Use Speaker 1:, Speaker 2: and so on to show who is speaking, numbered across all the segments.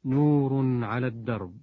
Speaker 1: نور على الدرب،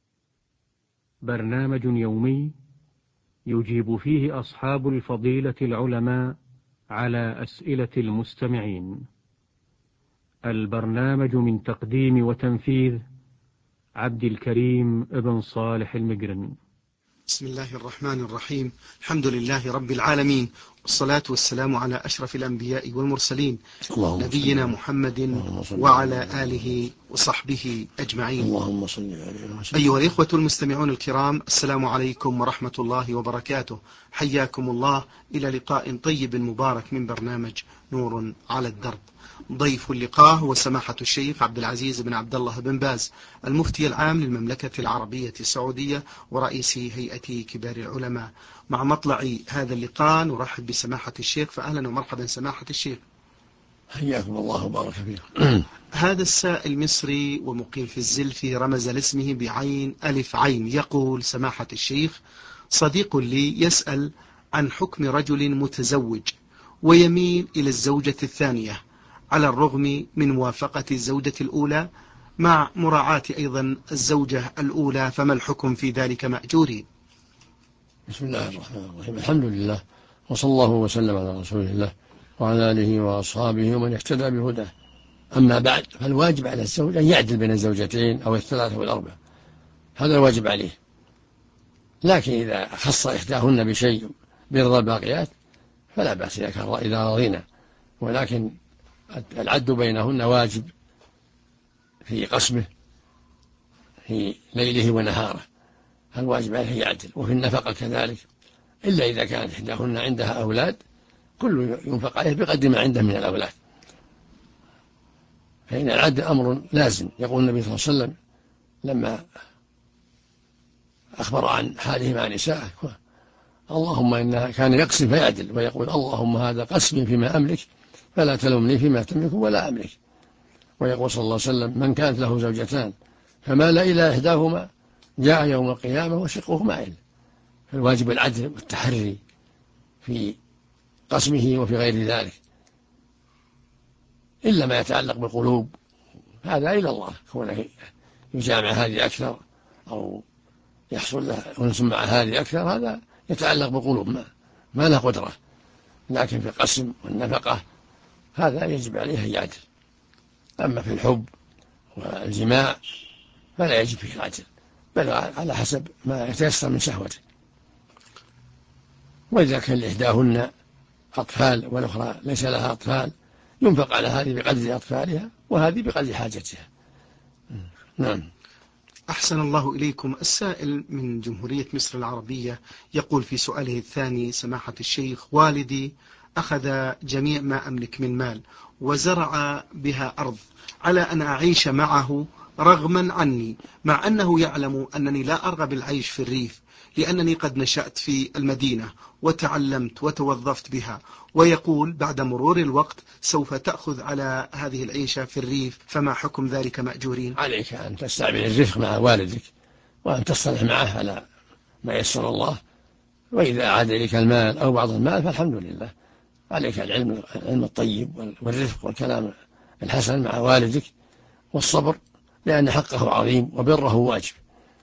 Speaker 1: برنامج يومي يجيب فيه أصحاب الفضيلة العلماء على أسئلة المستمعين. البرنامج من تقديم وتنفيذ عبد الكريم ابن صالح المقرن.
Speaker 2: بسم الله الرحمن الرحيم. الحمد لله رب العالمين، والصلاة والسلام على أشرف الأنبياء والمرسلين نبينا محمد وعلى آله وصحبه أجمعين.
Speaker 3: اللهم صل عليه وسلم.
Speaker 2: أيها الإخوة المستمعون الكرام، السلام عليكم ورحمة الله وبركاته. حياكم الله إلى لقاء طيب مبارك من برنامج نور على الدرب. ضيف اللقاء هو سماحة الشيخ عبد العزيز بن عبد الله بن باز، المفتي العام للمملكة العربية السعودية ورئيس هيئة كبار العلماء. مع مطلع هذا اللقاء نرحب بسماحة الشيخ، فأهلا ومرحبا سماحة الشيخ.
Speaker 3: حياكم الله وبارك فيكم.
Speaker 2: هذا السائل مصري ومقيم في الزلف رمز لاسمه بعين ألف عين. يقول سماحة الشيخ: صديق لي يسأل عن حكم رجل متزوج ويميل إلى الزوجة الثانية على الرغم من موافقة الزوجة الأولى مع مراعاة أيضا الزوجة الأولى، فما الحكم في ذلك مأجورين؟
Speaker 3: بسم الله الرحمن الرحيم. الحمد لله، وصلى الله وسلم على رسول الله وعلى آله وأصحابه ومن اهتدى بهداه. أما بعد، فالواجب على الزوج أن يعدل بين الزوجتين أو الثلاثة والأربع، هذا الواجب عليه. لكن إذا خص إحداهن بشيء برضا الباقيات فلا بأس إذا رضينا، ولكن العدل بينهن واجب في قسمه في ليله ونهاره. الواجب عليه يعدل، وفي النفقة كذلك، إلا إذا كانت إحداهن عندها أولاد كل ينفق عليه بقدر ما عنده من الأولاد، فإن العدل أمر لازم. يقول النبي صلى الله عليه وسلم لما أخبر عن حاله مع نسائه: اللهم إنها كان يقسم فيعدل، ويقول: اللهم هذا قسمي فيما أملك فلا تلومني فيما تملك ولا أملك. ويقول صلى الله عليه وسلم: من كانت له زوجتان فمال إلى إحداهما جاء يوم القيامة وشقه مائل. فالواجب العدل والتحري في قسمه وفي غير ذلك، إلا ما يتعلق بالقلوب هذا إلى الله، كونه يجامع هذه أكثر أو يحصل له أنس مع هذه أكثر، هذا يتعلق بالقلوب ما له قدرة. لكن في القسم والنفقة هذا يجب عليه أن يعدل. أما في الحب والجماع فلا يجب فيه العدل، بل على حسب ما يتيسر من شهوته. وإذا كان لإحداهن أطفال والأخرى ليس لها أطفال ينفق على هذه بقدر أطفالها وهذه بقدر حاجتها. نعم.
Speaker 2: أحسن الله إليكم. السائل من جمهورية مصر العربية يقول في سؤاله الثاني: سماحة الشيخ، والدي أخذ جميع ما أملك من مال وزرع بها أرض على أن أعيش معه رغما عني، مع أنه يعلم أنني لا أرغب العيش في الريف لأنني قد نشأت في المدينة وتعلمت وتوظفت بها، ويقول بعد مرور الوقت سوف تأخذ على هذه العيشة في الريف، فما حكم ذلك مأجورين؟
Speaker 3: عليك أن تستعمل الرفق مع والدك وأن تصطلح معه على ما يسر الله، وإذا عاد إليك المال أو بعض المال فالحمد لله. عليك العلم الطيب والرفق والكلام الحسن مع والدك والصبر، لأن حقه عظيم وبره واجب.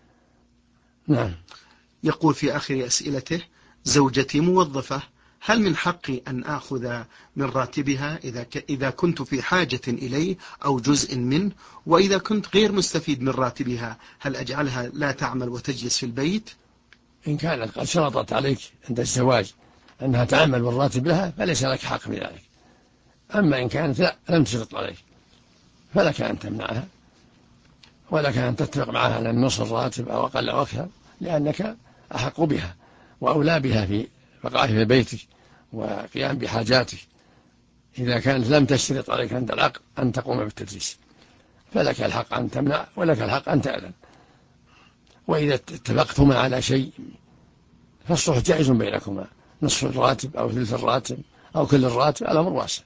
Speaker 3: نعم.
Speaker 2: يقول في آخر أسئلته: زوجتي موظفة، هل من حقي أن آخذ من راتبها إذا كنت في حاجة إليه أو جزء منه؟ وإذا كنت غير مستفيد من راتبها هل أجعلها لا تعمل وتجلس في البيت؟
Speaker 3: إن كانت قد شرطت عليك عند الزواج أنها تعمل بالراتب لها فليس لك حق في ذلك. أما إن كانت لم تشرط عليك فلك أن تمنعها، ولك أن تتفق معها على نصف الراتب أو أقل أو أكثر، لأنك أحق بها وأولى بها في بقائها في بيتك وقيام بحاجاتك. إذا كانت لم تشترط عليك عند العقد أن تقوم بالتدريس فلك الحق أن تمنع ولك الحق أن تأذن. وإذا اتفقتما على شيء فالصلح جائز بينكما، نصف الراتب أو ثلث الراتب أو كل الراتب، الأمر واسع.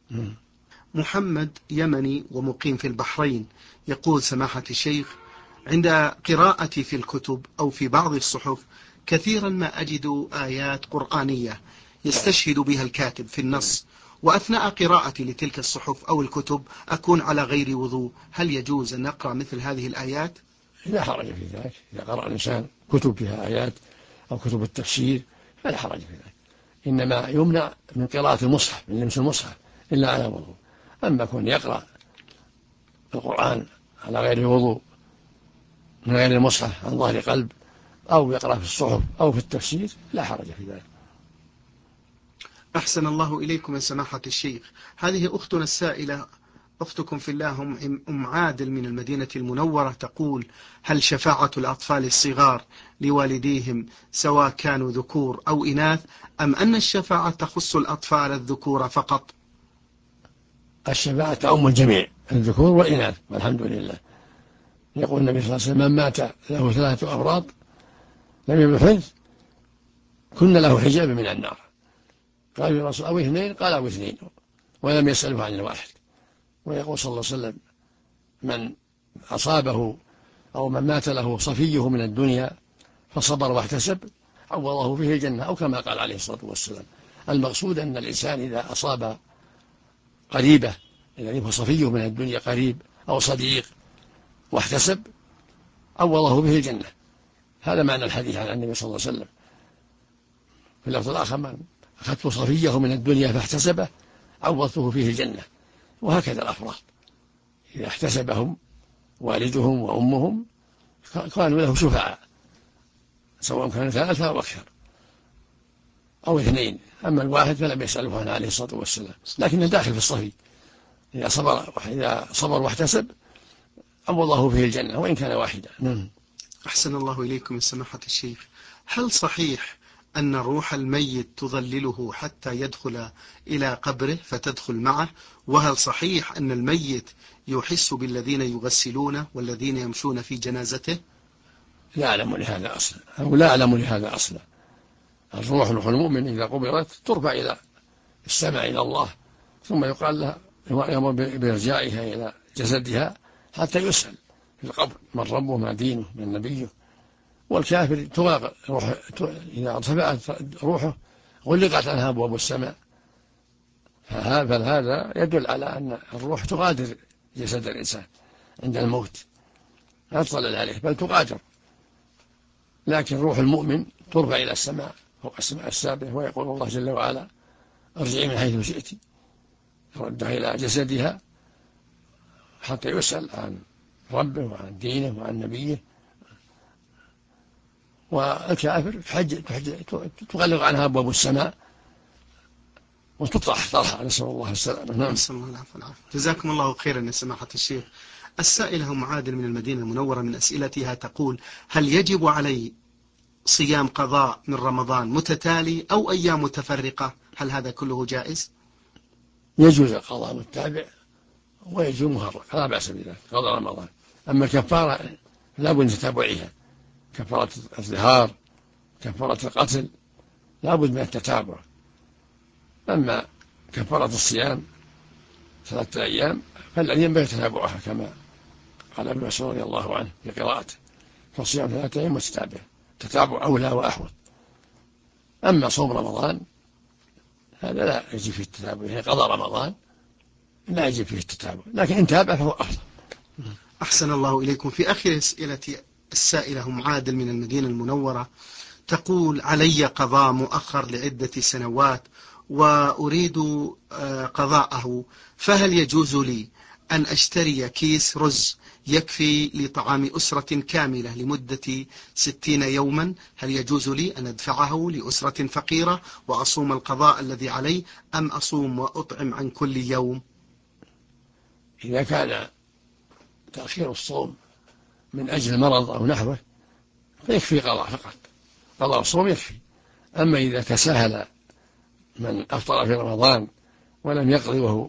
Speaker 2: محمد يمني ومقيم في البحرين يقول: سماحة الشيخ، عند قراءتي في الكتب أو في بعض الصحف كثيرا ما أجد آيات قرآنية يستشهد بها الكاتب في النص، وأثناء قراءتي لتلك الصحف أو الكتب أكون على غير وضوء، هل يجوز أن نقرأ مثل هذه الآيات؟
Speaker 3: لا حرج في ذلك، إذا قرأ الإنسان كتب فيها آيات أو كتب التفسير فلا حرج في ذلك، إنما يمنع من قراءة المصحف، من لمس المصحف إلا على وضوء. أما كون يقرأ القرآن على غير وضوء من غير المصحف عن ظهر قلب أو يقرأ في الصحف أو في التفسير لا حرج في ذلك.
Speaker 2: أحسن الله إليكم يا سماحة الشيخ. هذه أختنا السائلة، أختكم في الله، أم عادل من المدينة المنورة، تقول: هل شفاعة الأطفال الصغار لوالديهم سواء كانوا ذكور أو إناث، أم أن الشفاعة تخص الأطفال الذكور فقط؟
Speaker 3: الشفاعة تعم الجميع، الذكور والإناث، والحمد لله. يقول النبي صلى الله عليه وسلم: من مات له 3 أمراض لم يبلغ كن له حجاب من النار. قال يا رسول أو 2؟ قال أو 2، ولم يسأله عن الواحد. ويقول صلى الله عليه وسلم: من أصابه أو من مات له صفيه من الدنيا فصبر واحتسب عوضه فيه الجنة، أو كما قال عليه الصلاة والسلام. المقصود أن الإنسان إذا أصاب قريبة، يعني هو صفيه من الدنيا قريب أو صديق واحتسب عوضه به الجنة. هذا معنى الحديث عن النبي صلى الله عليه وسلم. في اللفظ الآخر: من أخذت صفيه من الدنيا فاحتسبه عوضته فيه الجنة. وهكذا الأفراد إذا احتسبهم والدهم وأمهم كانوا له شفعاء، سواء كانوا 3 أو أكثر أو 2. أما الواحد فلم يسأله عنه عليه الصلاة والسلام، لكنه داخل في الصفي. إذا صبر واحتسب عوضه فيه الجنة وإن كان واحدا.
Speaker 2: أحسن الله إليكم يا سماحة الشيخ. هل صحيح أن روح الميت تظلله حتى يدخل إلى قبره فتدخل معه؟ وهل صحيح أن الميت يحس بالذين يغسلونه والذين يمشون في جنازته؟
Speaker 3: لا أعلم لهذا أصلا، أو لا أعلم لهذا أصلا. الروح المؤمن إذا قبرت ترفع إلى السماء إلى الله، ثم يقال لها يأمر بإرجاعها إلى جسدها حتى يسأل في القبر: من ربه، ما دينه، من نبيه. والكافر إذا ارتفعت روحه غلقت عنها أبواب السماء. فهذا يدل على أن الروح تغادر جسد الإنسان عند الموت، لا تطلع عليه بل تغادر. لكن روح المؤمن ترفع إلى السماء فوق السماء السابعة، ويقول الله جل وعلا: ارجعي من حيث شئت، ردها إلى جسدها حتى يسأل عن ربه وعن دينه وعن نبيه. والكافر تغلق عنها أبواب السماء وتطرح طرحا، نسأل الله السلامة.
Speaker 2: نسأل الله العفو والعافية. جزاكم الله خيرا يا سماحة الشيخ. السائلة أم عادل من المدينة المنورة من أسئلتها تقول: هل يجب علي صيام قضاء من رمضان متتالي أو أيام متفرقة؟ هل هذا كله جائز؟
Speaker 3: يجوز القضاء متابع ويجوز مفرق، لا بأس بذلك، قضاء رمضان. أما الكفارة لا بد من تتابعها، كفارة الظهار، كفارة القتل، لا بد من التتابع. أما كفارة الصيام 3 أيام فالذي ينبغي تتابعها، كما قال ابن مسعود رضي الله عنه في قراءته: فالصيام 3 أيام متتابعة، تتابع أولى وأحوط. أما صوم رمضان هذا لا يجب فيه التتابع، يعني قضاء رمضان لا يجب فيه التتابع، لكن إن تابع فهو أفضل.
Speaker 2: أحسن الله إليكم. في آخر أسئلة السائلة أم عادل من المدينة المنورة تقول: علي قضاء مؤخر لعدة سنوات وأريد قضاءه، فهل يجوز لي أن أشتري كيس رز يكفي لطعام أسرة كاملة لمدة 60 يوما؟ هل يجوز لي أن أدفعه لأسرة فقيرة وأصوم القضاء الذي علي، أم أصوم وأطعم عن كل يوم؟
Speaker 3: إذا كان تأخير الصوم من أجل مرض أو نحوه فيكفي قضاء فقط، قضاء الصوم يكفي. أما إذا تساهل من أفطر في رمضان ولم يقضي وهو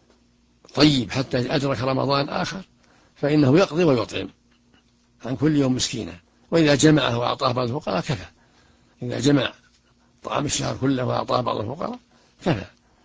Speaker 3: طيب حتى أدرك رمضان آخر فإنه يقضي ويطعم عن كل يوم مسكينا، وإذا جمعه وأعطاه بعض الفقراء كفى. إذا جمع طعام الشهر كله وأعطاه بعض الفقراء كفى.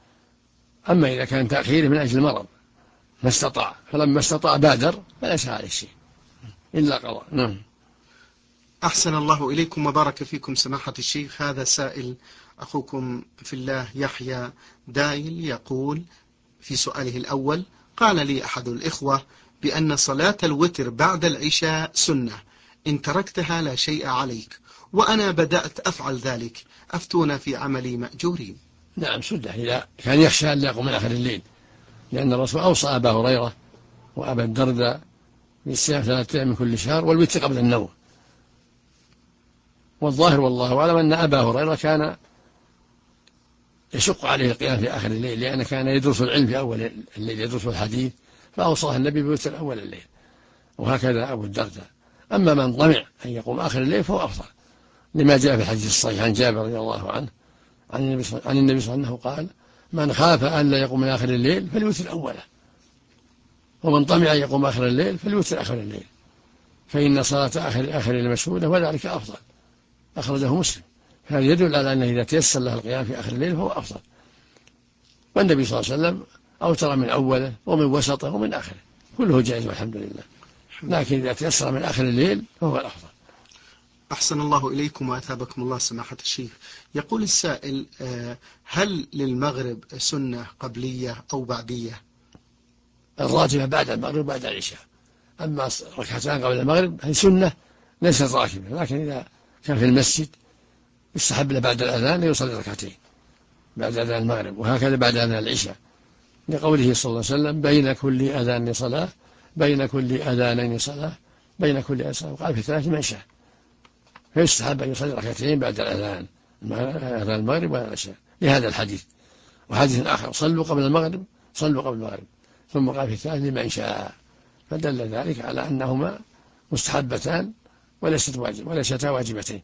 Speaker 3: أما إذا كان تأخيره من أجل المرض ما استطاع، فلما استطاع بادر فليس عليه شيء إلا قضاء. نعم.
Speaker 2: أحسن الله إليكم وبارك فيكم سماحة الشيخ. هذا سائل أخوكم في الله يحيى دايل يقول في سؤاله الأول: قال لي أحد الإخوة بأن صلاة الوتر بعد العشاء سنة، إن تركتها لا شيء عليك، وأنا بدأت أفعل ذلك، أفتونا في عملي مأجورين.
Speaker 3: نعم سنة إذا كان يخشى أن لا يقوم من آخر الليل، لأن الرسول أوصى أبا هريرة وأبا الدرداء بالصيام 3 أيام من كل شهر والوتر قبل النوم. والظاهر والله أعلم أن أبا هريرة كان يشق عليه القيام في آخر الليل، لأنه كان يدرس العلم في أول الليل، يدرس الحديث، فأوصاه النبي بوتر أول الليل، وهكذا أبو الدرداء. أما من طمع أن يقوم آخر الليل فهو أفضل، لما جاء في الحديث الصحيح عن جابر رضي الله عنه عن النبي صلى الله عليه وسلم قال: من خاف أن لا يقوم من آخر الليل فليوتر أوله، ومن طمع أن يقوم آخر الليل فليوتر آخر الليل، فإن صلاة آخر المشهودة وذلك أفضل. أخرجه مسلم. هذا يدل على أنه إذا تيسر له القيام في آخر الليل فهو أفضل. والنبي صلى الله عليه وسلم أوتر من أوله ومن وسطه ومن آخره، كله جائز والحمد لله، لكن إذا تيسر من آخر الليل فهو الأفضل.
Speaker 2: أحسن الله إليكم وأثابكم الله سماحة الشيخ. يقول السائل: هل للمغرب سنة قبلية أو بعدية؟
Speaker 3: الراتبة بعد المغرب بعد العشاء، أما ركعتان قبل المغرب هي سنة ليست راتبة، لكن إذا كان في المسجد يستحب له بعد الأذان يصلي ركعتين بعد أذان المغرب، وهكذا بعد أذان العشاء، لقوله صلى الله عليه وسلم: بين كل أذان صلاة، بين كل أذانين صلاة، بين كل أذان صلاة، وقال في 3 من شاء، فيستحب أن يصلي ركعتين بعد الأذان المغرب والعشاء لهذا الحديث. وحديث آخر: صلوا قبل المغرب، صلوا قبل المغرب، ثم قال في 3 من شاء، فدل ذلك على أنهما مستحبتان وليستا واجبتين.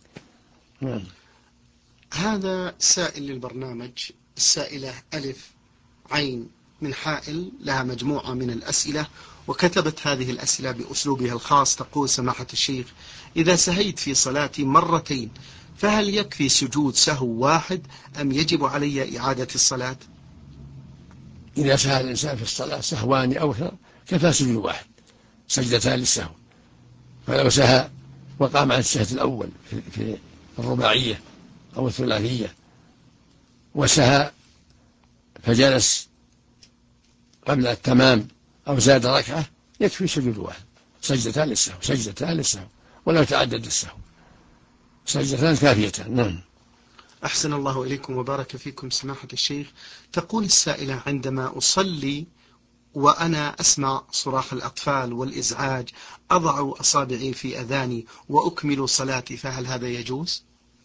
Speaker 2: هذا سائل للبرنامج، السائلة ألف عين من حائل، لها مجموعة من الأسئلة، وكتبت هذه الأسئلة بأسلوبها الخاص. تقول: سماحة الشيخ، إذا سهيت في صلاتي مرتين فهل يكفي سجود سهو واحد أم يجب علي إعادة الصلاة؟
Speaker 3: إذا سهى الإنسان في الصلاة سهوان أو أكثر كفى سجود واحد، سجدتان للسهو. فلو سهى وقام عن السهو الأول في الرباعية أو الثلاثية، وسهى فجلس قبل التمام أو زاد ركعة، يكفي سجود واحد، سجدتان للسهو، سجدتان للسهو، ولو تعدد السهو سجدتان كافيتان. نعم.
Speaker 2: أحسن الله إليكم وبارك فيكم سماحة الشيخ. تقول السائلة: عندما أصلي وأنا أسمع صراخ الأطفال والإزعاج أضع أصابعي في أذاني وأكمل صلاتي، فهل هذا يجوز؟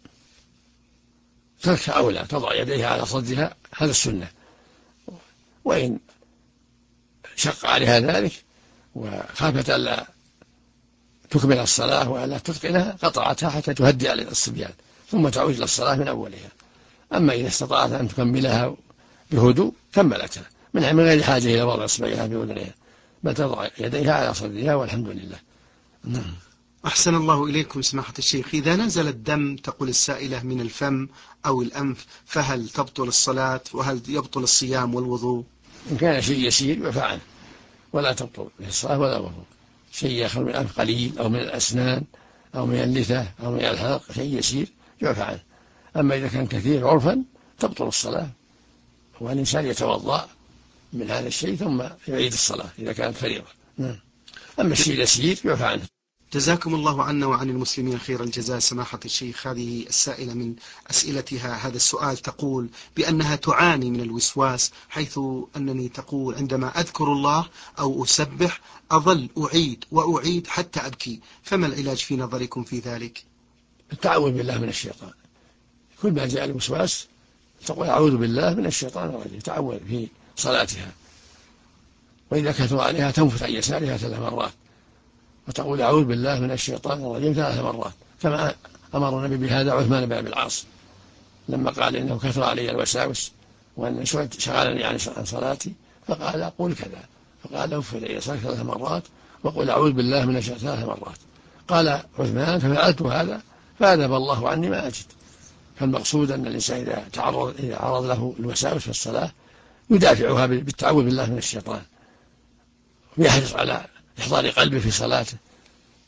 Speaker 3: ترك أولى، تضع يديها على صدرها، هذا السنة، وإن شق عليها ذلك وخافت ألا تكمل الصلاة وألا تتقنها قطعتها حتى تهدئ على الصبيان ثم تعود إلى الصلاة من أولها. أما إذا استطاعت أن تكملها بهدوء كملتها من غير حاجة إلى وضع إصبعها في أذنها، بل تضع يديها على صدرها والحمد لله. نعم.
Speaker 2: أحسن الله إليكم سماحة الشيخ. إذا نزل الدم، تقول السائلة، من الفم أو الأنف فهل تبطل الصلاة، وهل يبطل الصيام والوضوء؟
Speaker 3: إن كان شيء يسير يفعل ولا تبطل الصلاة ولا الوضوء. شيء يخرج من الأنف قليل أو من الأسنان أو من اللثة أو من الحلق، شيء يسير يفعل. أما إذا كان كثير عرفا تبطل الصلاة، والإنسان يتوضأ من هذا الشيء ثم يعيد الصلاة إذا كانت فريضة. نعم. أما الشيء يسير يعفى عنه.
Speaker 2: جزاكم الله عنا وعن المسلمين خير الجزاء سماحة الشيخ. هذه السائلة من أسئلتها هذا السؤال تقول بأنها تعاني من الوسواس، حيث أنني تقول: عندما أذكر الله أو أسبح أظل أعيد وأعيد حتى أبكي، فما العلاج في نظركم في ذلك؟
Speaker 3: التعوذ بالله من الشيطان، كل ما جاء الوسواس تقول: أعوذ بالله من الشيطان الرجيم، تعوذ في صلاتها. وإذا كثر عليها تنفث عن يسارها 3 مرات وتقول: أعوذ بالله من الشيطان الرجيم 3 مرات، كما أمر النبي بهذا عثمان بن أبي العاص لما قال: إنه كثر علي الوساوس وأن شغلني عن صلاتي، فقال: أقول كذا، فقال: انفث عن يسارك 3 مرات وقل أعوذ بالله من الشيطان 3 مرات. قال عثمان: ففعلت هذا فأذهب الله عني ما أجد. فالمقصود أن الإنسان إذا عرض له الوساوس في الصلاة يدافعها بالتعوذ بالله من الشيطان، ويحرص على إحضار قلبه في صلاته،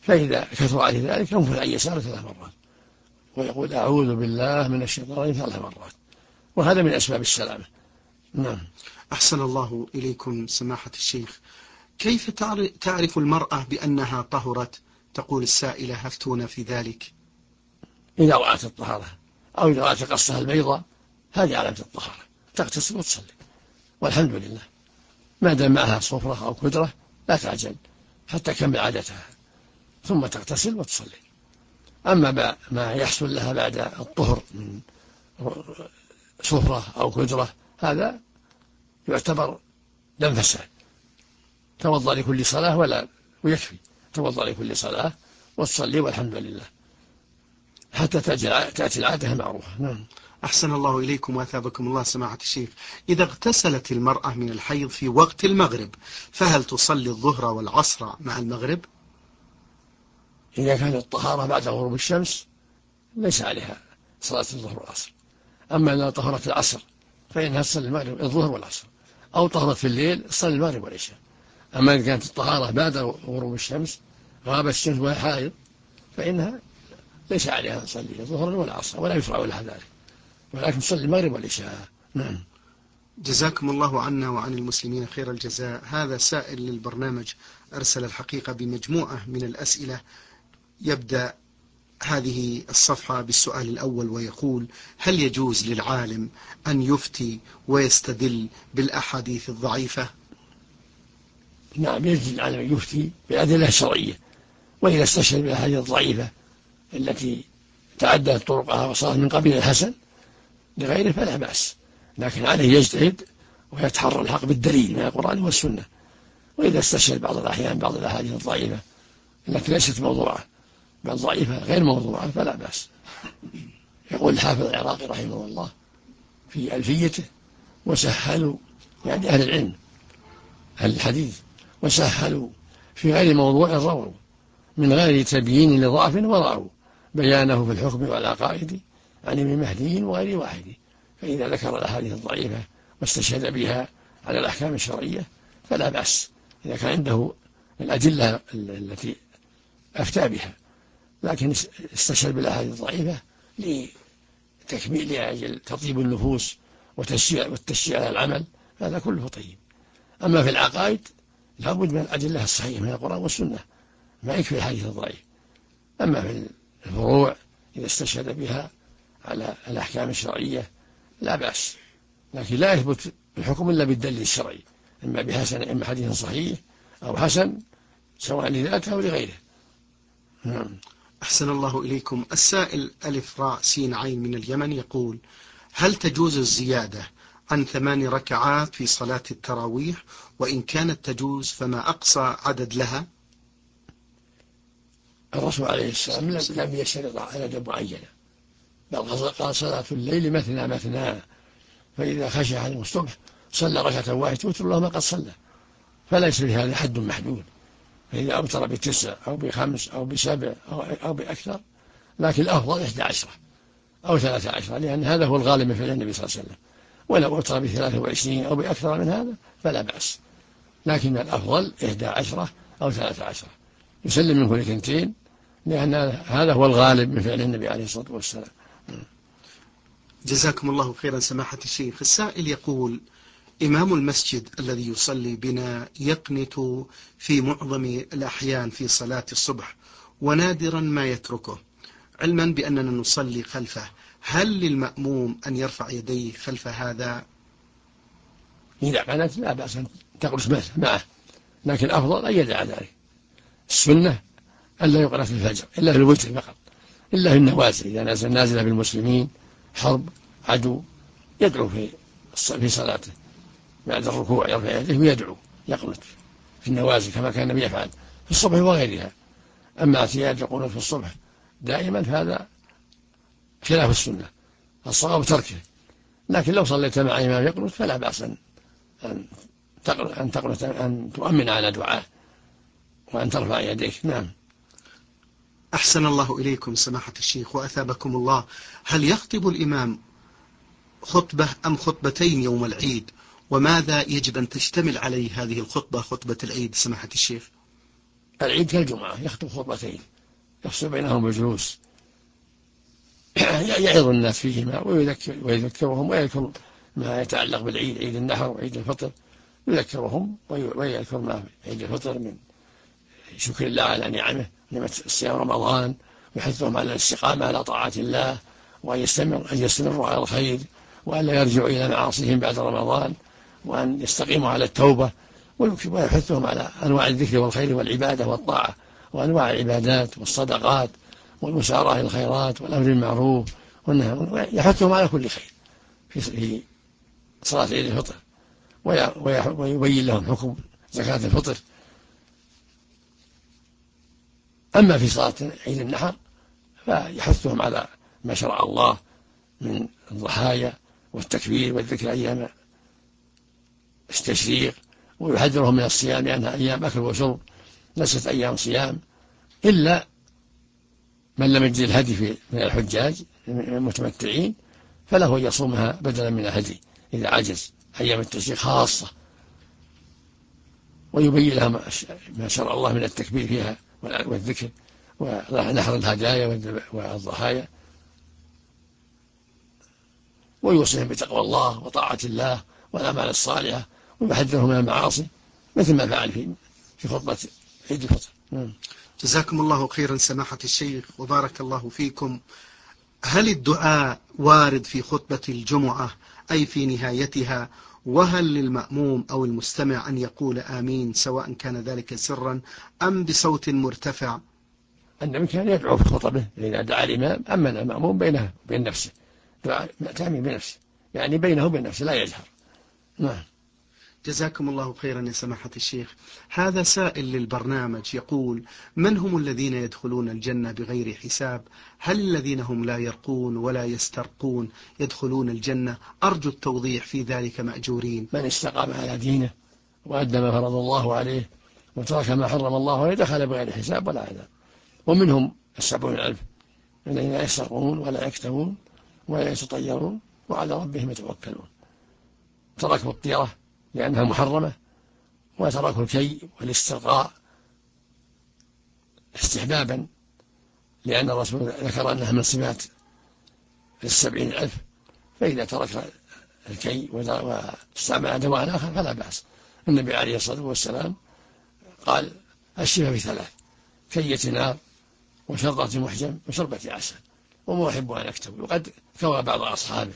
Speaker 3: فإذا كثر عليه ذلك ينفث عن يساره 3 مرات ويقول أعوذ بالله من الشيطان الرجيم 3 مرات، وهذا من أسباب السلامة. نعم.
Speaker 2: أحسن الله إليكم سماحة الشيخ. كيف تعرف المرأة بأنها طهرت؟ تقول السائلة أفتونا في ذلك.
Speaker 3: إذا رأت الطهارة أو إذا رأت قصها البيضاء هذه علامة الطهارة، تغتسل وتصلي والحمد لله. ما دام معها صفرة أو كدرة لا تعجل حتى تكمل عادتها ثم تغتسل وتصلي. أما ما يحصل لها بعد الطهر من صفرة أو كدرة هذا يعتبر دم فساد، توضأ لكل صلاة ويكفي توضأ لكل صلاة وتصلي والحمد لله حتى تأتي العادة المعروفة. نعم.
Speaker 2: أحسن الله إليكم وأثابكم الله سماحة الشيخ. إذا اغتسلت المرأة من الحيض في وقت المغرب فهل تصلي الظهر والعصر مع المغرب؟
Speaker 3: إذا كانت الطهارة بعد غروب الشمس ليس عليها صلاة الظهر والعصر. أما إذا طهرت العصر فإنها تصلي المغرب الظهر والعصر، أو طهرت في الليل تصلي المغرب والعشاء. أما إذا كانت الطهارة بعد غروب الشمس غابت الشمس وهي حائض فإنها ليس عليها تصلي الظهر والعصر ولا يشرع لها ذلك، ولكن تصلي المغرب والعشاء. نعم.
Speaker 2: جزاكم الله عنا وعن المسلمين خير الجزاء. هذا سائل للبرنامج أرسل الحقيقة بمجموعة من الأسئلة. يبدأ هذه الصفحة بالسؤال الأول ويقول: هل يجوز للعالم أن يفتي ويستدل بالأحاديث الضعيفة؟
Speaker 3: نعم، يجوز للعالم أن يفتي بالأدلة الشرعية، وإذا استشهد بالأحاديث الضعيفة التي تعددت طرقها وصارت من قبيل الحسن لغيره فلا بأس، لكن عليه يجتهد ويتحرى الحق بالدليل من القرآن والسنة. وإذا استشهد بعض الأحيان بعض الأحاديث الضعيفة التي ليست موضوعة بل ضعيفة غير موضوعة فلا بأس. يقول الحافظ العراقي رحمه الله في ألفيته: وسهلوا، يعني أهل العلم أهل الحديث، وسهلوا في غير موضوع رووا من غير تبيين لضعف ورأوا بيانه في الحكم والعقائد عن ابن مهدي وغير واحد. فإذا ذكر الأحاديث الضعيفة واستشهد بها على الأحكام الشرعية فلا بأس إذا كان عنده الأدلة التي أفتى بها، لكن استشهد بالأحاديث الضعيفة لتكميل لأجل تطيب النفوس والتشجيع على العمل هذا كله طيب. أما في العقائد لابد من الأدلة الصحيحة من القرآن والسنة، ما يكفي الحديث الضعيف. أما في الفروع إذا استشهد بها على الأحكام الشرعية لا بأس، لكن لا يثبت الحكم إلا بالدليل الشرعي، إما بحسن إما حديث صحيح أو حسن سواء لذاته أو لغيره. نعم.
Speaker 2: أحسن الله إليكم. السائل ألف راء سين عين من اليمن يقول: هل تجوز الزيادة عن 8 ركعات في صلاة التراويح؟ وإن كانت تجوز فما أقصى عدد لها؟
Speaker 3: الرسول عليه السلام لم يشترط عددا معينا، بل قال صلاة الليل مثنى مثنى، فإذا خشي أحدكم الصبح صلى ركعة واحدة توتر له ما قد صلى، فليس لهذا حد محدود، فإذا أوتر ب9 أو ب5 أو ب7 أو بأكثر، لكن الأفضل 11 أو 13، لأن هذا هو الغالب من فعل النبي صلى الله عليه وسلم. ولو أوتر ب23 أو بأكثر من هذا فلا بأس، لكن الأفضل 11 أو 13 يسلم من كل 2، لأن هذا هو الغالب من فعل النبي عليه الصلاة والسلام.
Speaker 2: جزاكم الله خيرا سماحة الشيخ. السائل يقول: إمام المسجد الذي يصلي بنا يقنت في معظم الأحيان في صلاة الصبح ونادرا ما يتركه، علما بأننا نصلي خلفه، هل للمأموم أن يرفع يديه خلف هذا؟
Speaker 3: إذا قنت لا بأس أن تقرص معه، لكن الأفضل أن يدع ذلك. السنة ألا يقرأ في الفجر إلا في الوتر فقط، إلا في النوازل، إذا نازل بالمسلمين حرب عدو يدعو في صلاته بعد الركوع يرفع يديه ويدعو يقنت في النوازل كما كان النبي يفعل في الصبح وغيرها. أما اعتياد القنوت في الصبح دائما فهذا خلاف السنة، الصواب تركه، لكن لو صليت مع إمام يقنت فلا بأس أن تؤمن على دعاه وأن ترفع يديك. نعم.
Speaker 2: أحسن الله إليكم سماحة الشيخ وأثابكم الله. هل يخطب الإمام خطبة أم خطبتين يوم العيد؟ وماذا يجب أن تشتمل عليه هذه الخطبة، خطبة العيد سماحة الشيخ؟
Speaker 3: العيد كالجمعة يخطب خطبتين يفصل بينهم بجلوس يعظ الناس فيهما ويذكرهم ويذكر ما يتعلق بالعيد، عيد النحر وعيد الفطر، يذكرهم ويذكر ما في عيد الفطر من شكر الله على نعمه، نعمة صيام رمضان، ويحثهم على الاستقامة على طاعة الله، وأن يستمروا على الخير، وأن لا يرجعوا إلى معاصيهم بعد رمضان، وأن يستقيموا على التوبة، ويحثهم على أنواع الذكر والخير والعبادة والطاعة، وأنواع العبادات والصدقات والمسارعة إلى الخيرات والأمر بالمعروف والنهي، يحثهم على كل خير في صلاة عيد الفطر، ويبين لهم حكم زكاة الفطر. أما في صلاة عيد النحر فيحثهم على ما شرع الله من الضحايا والتكبير والذكر أيام التشريق، ويحذرهم من الصيام لأنها أيام أكل وشرب ليست أيام صيام، إلا من لم يجد الهدي من الحجاج المتمتعين فله أن يصومها بدلا من الهدي إذا عجز أيام التشريق خاصة، ويبين لها ما شرع الله من التكبير فيها والذكر ونحر الهدايا والضحايا، ويوصيهم بتقوى الله وطاعة الله والأعمال الصالحة، ويحذرهم من المعاصي مثل ما فعل في خطبة عيد الفطر.
Speaker 2: جزاكم الله خيرا سماحة الشيخ وبارك الله فيكم. هل الدعاء وارد في خطبة الجمعة أي في نهايتها؟ وهل للمأموم أو المستمع أن يقول آمين سواء كان ذلك سرا أم بصوت مرتفع؟
Speaker 3: النبي كان يدعو في خطبه إذا دعا الإمام أمن المأموم بينه وبين نفسه، دعاء تأمين بنفسه يعني بينه وبين نفسه لا يجهر. نعم.
Speaker 2: جزاكم الله خيرا يا سماحة الشيخ. هذا سائل للبرنامج يقول: من هم الذين يدخلون الجنة بغير حساب؟ هل الذين هم لا يرقون ولا يسترقون يدخلون الجنة؟ أرجو التوضيح في ذلك مأجورين.
Speaker 3: من استقام على دينه وأدى ما فرض الله عليه وترك ما حرم الله عليه دخل بغير حساب ولا عذاب. ومنهم 70,000 الذين لا يسرقون ولا يكتمون ولا يتطيرون وعلى ربهم يتوكلون، تركوا الطيرة لأنها محرمة، وتركوا الكي والاسترقاء استحبابا لأن الرسول ذكر أنها من صفات 70,000، فإذا ترك الكي واستعمل دواء آخر فلا بأس. النبي عليه الصلاة والسلام قال: الشفاء في 3: كية نار وشربة محجم وشربة عسل وما أحب أن أكتب. وقد كوى بعض أصحابه،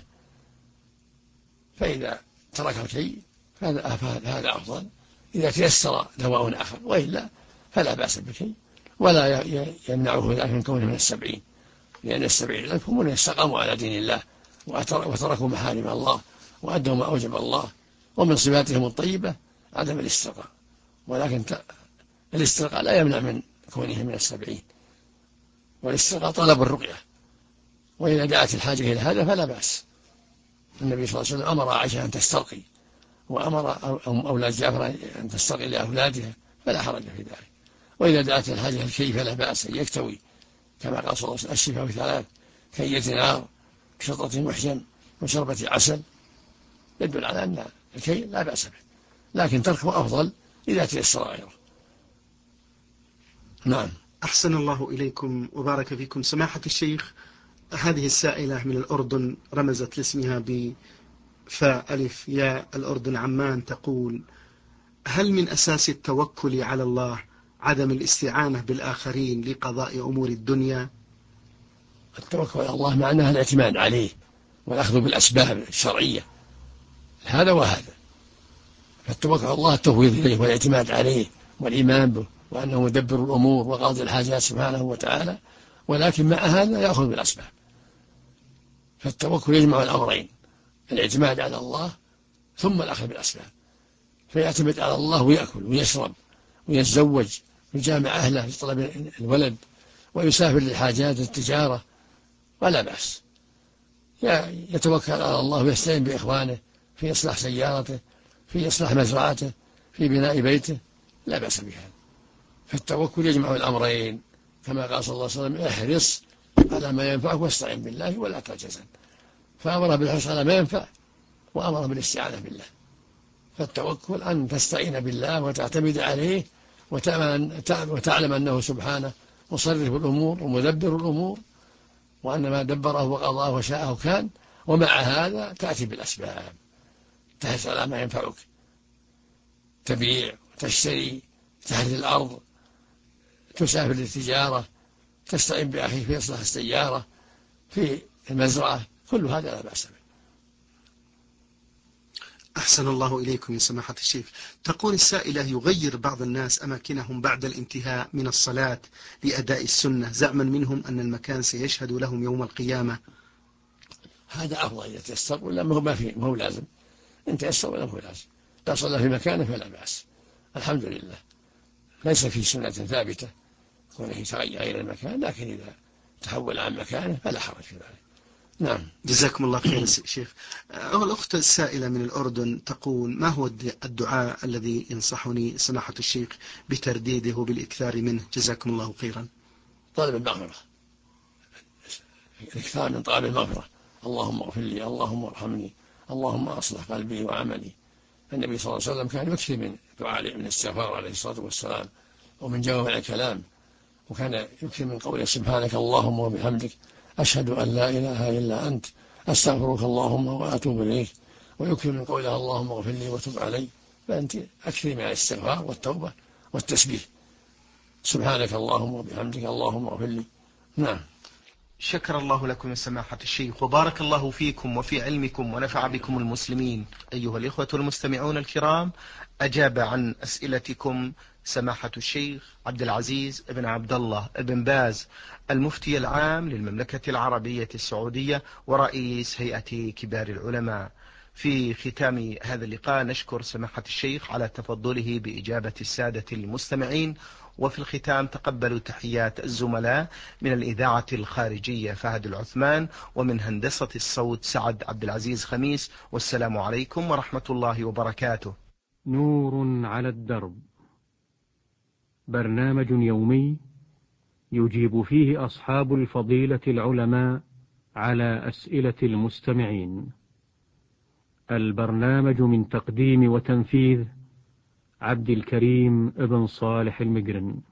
Speaker 3: فإذا ترك الكي فهذا أفضل إذا تيسر دواء آخر، وإلا فلا بأس بالكي، ولا يمنعه ذلك من كونه من 70، لأن 70,000 هم من استقاموا على دين الله وتركوا محارم الله وأدوا ما أوجب الله، ومن صفاتهم الطيبة عدم الاسترقاء، ولكن الاسترقاء لا يمنع من كونه من 70، والاسترقاء طلب الرقية، وإذا دعت الحاجة إلى هذا فلا بأس. النبي صلى الله عليه وسلم أمر عائشة أن تسترقي، وأمر أولاد جعفر أن تسترقي لأولادها، فلا حرج في ذلك. وإذا دعت الحاجة الكي فلا بأس أن يكتوي، كما قال صلى الله عليه وسلم: الشفاء في 3: كية نار شربة محجم وشربة عسل، يدل على أن الكي لا بأس به، لكن تركه أفضل إذا تيسر غيره. نعم.
Speaker 2: أحسن الله إليكم وبارك فيكم سماحة الشيخ. هذه السائلة من الأردن رمزت لاسمها بفاء ألف يا الأردن عمان، تقول: هل من أساس التوكل على الله عدم الاستعانة بالآخرين لقضاء أمور الدنيا؟
Speaker 3: التوكل على الله معناها الاعتماد عليه والأخذ بالأسباب الشرعية، هذا وهذا. فالتوكل على الله التفويض إليه والاعتماد عليه والإيمان به وأنه مدبر الأمور وقاضي الحاجات سبحانه وتعالى، ولكن مع هذا يأخذ بالأسباب. فالتوكل يجمع الأمرين: الاعتماد على الله ثم الأخذ بالأسباب، فيعتمد على الله ويأكل ويشرب ويتزوج ويجامع أهله لطلب الولد ويسافر للحاجات التجارة ولا بأس. يتوكل على الله ويستعين بإخوانه في إصلاح سيارته، في إصلاح مزرعته، في بناء بيته، لا بأس بهذا. فالتوكل يجمع الأمرين، كما قال صلى الله عليه وسلم: احرص على ما ينفعك واستعن بالله ولا تعجزن. فأمر بالحرص على ما ينفع وأمر بالاستعانة بالله. فالتوكل أن تستعين بالله وتعتمد عليه وتعلم أنه سبحانه مصرف الأمور ومدبر الأمور، وأن ما دبره وقضاه وشاءه كان. ومع هذا تأتي بالأسباب، تحرص على ما ينفعك، تبيع وتشتري، تحرث الأرض، تسافر للتجارة، تستعين بأخيك في إصلاح السيارة، في المزرعة، كل هذا لا بأس به.
Speaker 2: أحسن الله إليكم يا سماحة الشيخ. تقول السائلة: يغير بعض الناس أماكنهم بعد الانتهاء من الصلاة لأداء السنة، زعما منهم أن المكان سيشهد لهم يوم القيامة.
Speaker 3: هذا أفضل إذا تيسر، ولا ما هو لازم. إن تيسر ولا هو لازم، إذا صلى في مكانه فلا بأس، الحمد لله. ليس في سنة ثابتة كونه يتغير المكان، لكن إذا تحول عن مكانه فلا حرج في ذلك. نعم.
Speaker 2: جزاكم الله خير شيخ. الأخت السائلة من الأردن تقول: ما هو الدعاء الذي ينصحني سماحة الشيخ بترديده وبالإكثار منه؟ جزاكم الله خيرا.
Speaker 3: طالب المغفرة، الإكثار من طلب المغفرة. اللهم اغفر لي، اللهم ارحمني، اللهم أصلح قلبي وعملي. النبي صلى الله عليه وسلم كان يكثر من دعاء من الاستغفار عليه الصلاة والسلام، ومن جوامع الكلام، وكان يكثر من قوله: سبحانك اللهم وبحمدك، أشهد أن لا إله إلا أنت، أستغفرك اللهم وأتوب إليك. ويكثر من قوله: اللهم اغفر لي وتب علي. فأنت أكثر من الاستغفار والتوبة والتسبيح، سبحانك اللهم وبحمدك، اللهم اغفر لي. نعم.
Speaker 2: شكر الله لكم يا سماحة الشيخ، وبارك الله فيكم وفي علمكم ونفع بكم المسلمين. أيها الإخوة المستمعون الكرام، أجاب عن أسئلتكم سماحة الشيخ عبد العزيز بن عبد الله بن باز، المفتي العام للمملكة العربية السعودية ورئيس هيئة كبار العلماء. في ختام هذا اللقاء نشكر سماحة الشيخ على تفضله بإجابة السادة المستمعين. وفي الختام تقبلوا تحيات الزملاء من الإذاعة الخارجية فهد العثمان، ومن هندسة الصوت سعد عبد العزيز خميس، والسلام عليكم ورحمة الله وبركاته.
Speaker 1: نور على الدرب، برنامج يومي يجيب فيه أصحاب الفضيلة العلماء على أسئلة المستمعين. البرنامج من تقديم وتنفيذ عبد الكريم ابن صالح المقرن.